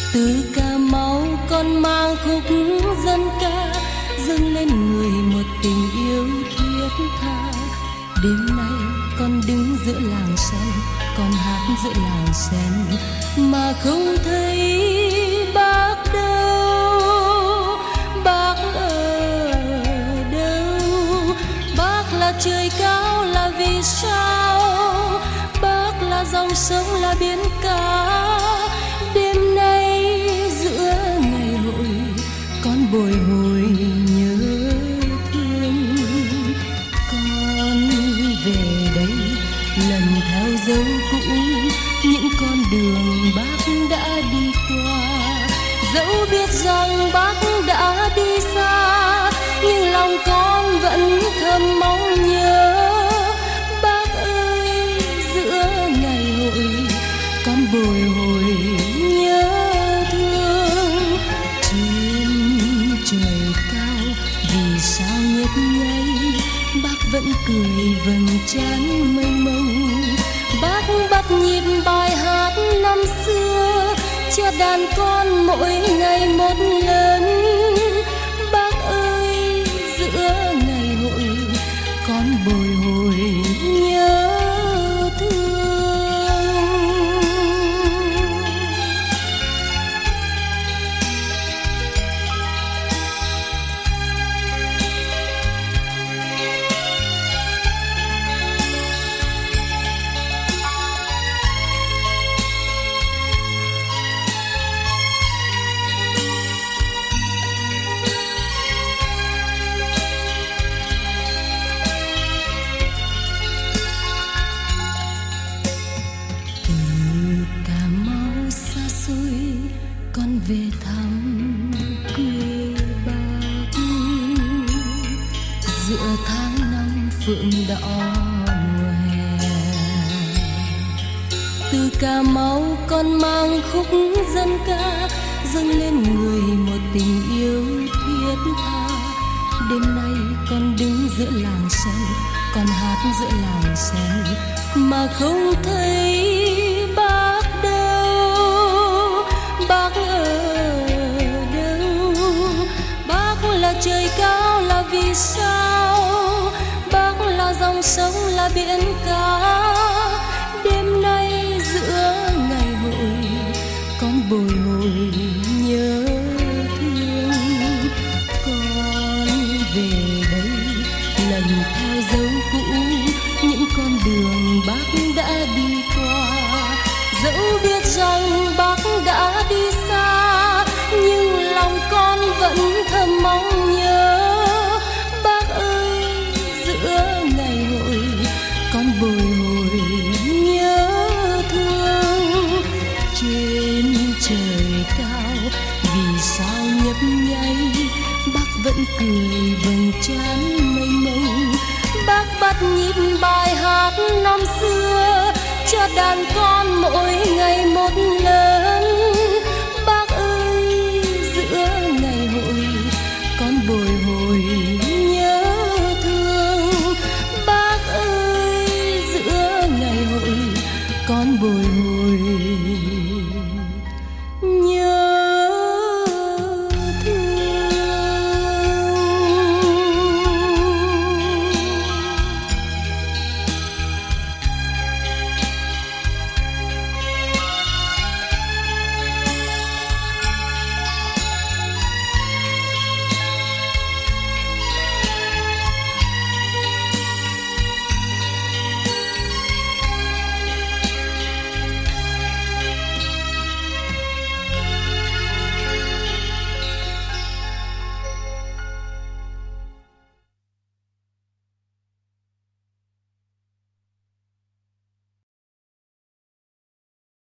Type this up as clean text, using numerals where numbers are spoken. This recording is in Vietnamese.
Từ Cà Mau con mang khúc dân ca dâng lên người một tình yêu thiết tha. Đêm nay con đứng giữa làng sen, con hát giữa làng sen mà không thấy bác đâu. Bác ở đâu? Bác là trời cao là vì sao? Bác là dòng sông là biển cả. Đêm nay giữa ngày hội con bồi hồi nhớ thương. Con về đây lần theo dấu cũ, những con đường bác đã đi qua. Dẫu biết rằng bác đã đi xa, nhưng lòng con vẫn thầm mong nhớ. Bác ơi, giữa ngày hội con bồi hồi nhớ thương. Trên trời cao vì sao nhấp nháy, bác vẫn cười vầng trán mênh mông. Bác bắt nhịp bài hát năm xưa, cho đàn con mỗi ngày một lần. Bác ơi, giữa ngày hội con bồi hồi nhớ thương. Về thăm quê bác giữa tháng năm phượng đỏ mùa hè. Từ Cà Mau con mang khúc dân ca dâng lên người một tình yêu thiết tha. Đêm nay con đứng giữa làng sen, con hát giữa làng sen mà không thấy bác đâu. Bác ở đâu? Bác là trời cao là vì sao? Bác là dòng sông là biển cả. Đêm nay giữa ngày hội con bồi hồi nhớ thương. Con về đây lần theo dấu cũ, những con đường bác đã đi qua. Dẫu biết rằng bác đã đi xa, nhưng lòng con vẫn thầm mong nhớ. Bác ơi, giữa ngày hội con bồi hồi nhớ thương. Trên trời cao vì sao nhấp nháy, bác vẫn cười vầng trán mênh mông. Bác bắt nhịp bài hát năm xưa, cho đàn con mỗi ngày một